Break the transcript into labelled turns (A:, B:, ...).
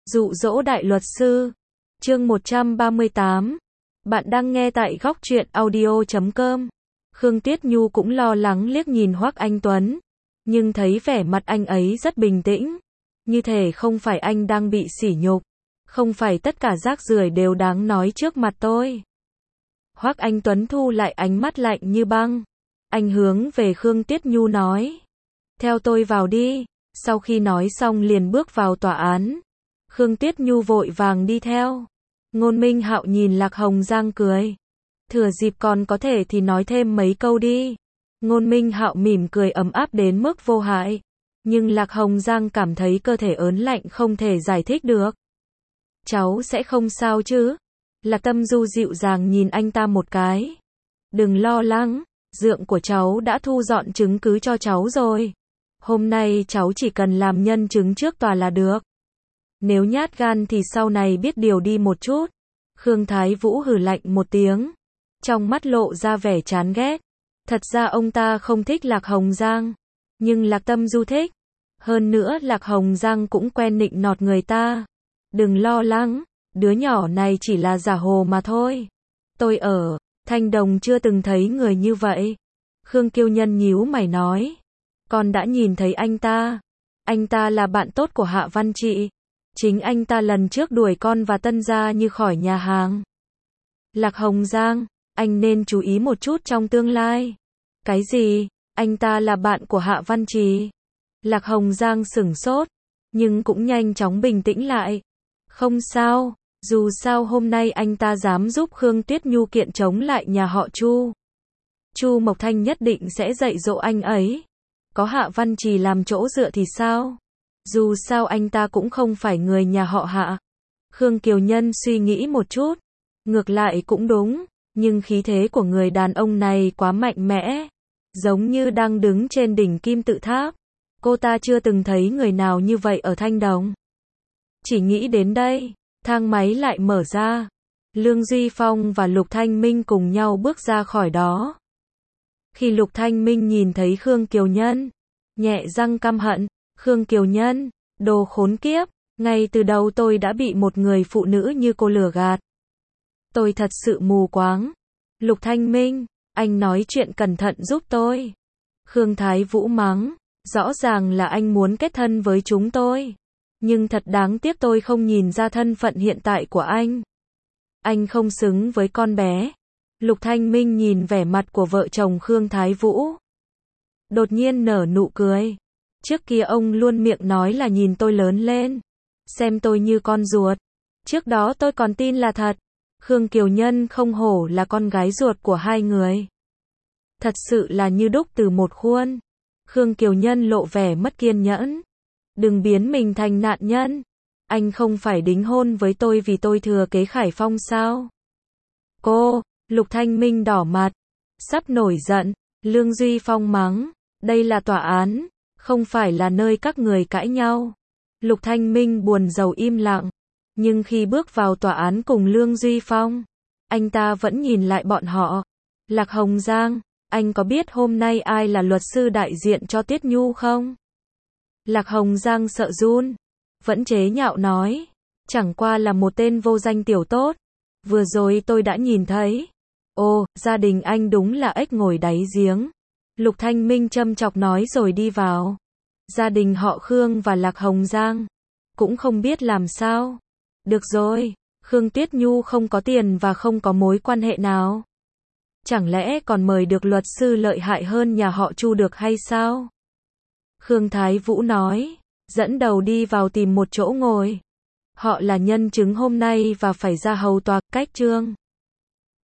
A: Dụ dỗ đại luật sư. Chương 138. Bạn đang nghe tại góc truyện audio.com. Khương Tuyết Nhu cũng lo lắng liếc nhìn Hoắc Anh Tuấn, nhưng thấy vẻ mặt anh ấy rất bình tĩnh, như thể không phải anh đang bị sỉ nhục, không phải tất cả rác rưởi đều đáng nói trước mặt tôi. Hoắc Anh Tuấn thu lại ánh mắt lạnh như băng, anh hướng về Khương Tuyết Nhu nói: "Theo tôi vào đi." Sau khi nói xong liền bước vào tòa án. Khương Tuyết Nhu vội vàng đi theo. Ngôn Minh Hạo nhìn Lạc Hồng Giang cười: "Thừa dịp còn có thể thì nói thêm mấy câu đi." Ngôn Minh Hạo mỉm cười ấm áp đến mức vô hại, nhưng Lạc Hồng Giang cảm thấy cơ thể ớn lạnh không thể giải thích được. "Cháu sẽ không sao chứ?" Lạc Tâm Du dịu dàng nhìn anh ta một cái. "Đừng lo lắng, dượng của cháu đã thu dọn chứng cứ cho cháu rồi. Hôm nay cháu chỉ cần làm nhân chứng trước tòa là được. Nếu nhát gan thì sau này biết điều đi một chút." Khương Thái Vũ hừ lạnh một tiếng, trong mắt lộ ra vẻ chán ghét. Thật ra ông ta không thích Lạc Hồng Giang, nhưng Lạc Tâm Du thích. Hơn nữa Lạc Hồng Giang cũng quen nịnh nọt người ta. "Đừng lo lắng, đứa nhỏ này chỉ là giả hồ mà thôi. Tôi ở Thanh Đồng chưa từng thấy người như vậy." Khương Kiêu Nhân nhíu mày nói: "Con đã nhìn thấy anh ta. Anh ta là bạn tốt của Hạ Văn Trị. Chính anh ta lần trước đuổi con và Tân Gia Như khỏi nhà hàng." "Lạc Hồng Giang, anh nên chú ý một chút trong tương lai." "Cái gì? Anh ta là bạn của Hạ Văn Trì?" Lạc Hồng Giang sửng sốt, nhưng cũng nhanh chóng bình tĩnh lại. "Không sao, dù sao hôm nay anh ta dám giúp Khương Tuyết Nhu kiện chống lại nhà họ Chu. Chu Mộc Thanh nhất định sẽ dạy dỗ anh ấy. Có Hạ Văn Trì làm chỗ dựa thì sao? Dù sao anh ta cũng không phải người nhà họ Hạ." Khương Kiều Nhân suy nghĩ một chút. Ngược lại cũng đúng, nhưng khí thế của người đàn ông này quá mạnh mẽ, giống như đang đứng trên đỉnh kim tự tháp. Cô ta chưa từng thấy người nào như vậy ở Thanh Đồng. Chỉ nghĩ đến đây, thang máy lại mở ra. Lương Duy Phong và Lục Thanh Minh cùng nhau bước ra khỏi đó. Khi Lục Thanh Minh nhìn thấy Khương Kiều Nhân, nhẹ răng căm hận: "Khương Kiều Nhân, đồ khốn kiếp, ngay từ đầu tôi đã bị một người phụ nữ như cô lừa gạt. Tôi thật sự mù quáng." "Lục Thanh Minh, anh nói chuyện cẩn thận giúp tôi." Khương Thái Vũ mắng: "Rõ ràng là anh muốn kết thân với chúng tôi. Nhưng thật đáng tiếc tôi không nhìn ra thân phận hiện tại của anh. Anh không xứng với con bé." Lục Thanh Minh nhìn vẻ mặt của vợ chồng Khương Thái Vũ, đột nhiên nở nụ cười. "Trước kia ông luôn miệng nói là nhìn tôi lớn lên, xem tôi như con ruột. Trước đó tôi còn tin là thật. Khương Kiều Nhân không hổ là con gái ruột của hai người. Thật sự là như đúc từ một khuôn." Khương Kiều Nhân lộ vẻ mất kiên nhẫn. "Đừng biến mình thành nạn nhân. Anh không phải đính hôn với tôi vì tôi thừa kế Khải Phong sao?" "Cô!" Lục Thanh Minh đỏ mặt, sắp nổi giận. Lương Duy Phong mắng: "Đây là tòa án, không phải là nơi các người cãi nhau." Lục Thanh Minh buồn rầu im lặng, nhưng khi bước vào tòa án cùng Lương Duy Phong, anh ta vẫn nhìn lại bọn họ. "Lạc Hồng Giang, anh có biết hôm nay ai là luật sư đại diện cho Tuyết Nhu không?" Lạc Hồng Giang sợ run, vẫn chế nhạo nói: "Chẳng qua là một tên vô danh tiểu tốt. Vừa rồi tôi đã nhìn thấy." "Ồ, gia đình anh đúng là ếch ngồi đáy giếng." Lục Thanh Minh châm chọc nói rồi đi vào. Gia đình họ Khương và Lạc Hồng Giang cũng không biết làm sao. Được rồi, Khương Tuyết Nhu không có tiền và không có mối quan hệ nào. Chẳng lẽ còn mời được luật sư lợi hại hơn nhà họ Chu được hay sao? Khương Thái Vũ nói, dẫn đầu đi vào tìm một chỗ ngồi. "Họ là nhân chứng hôm nay và phải ra hầu tòa." Cách chương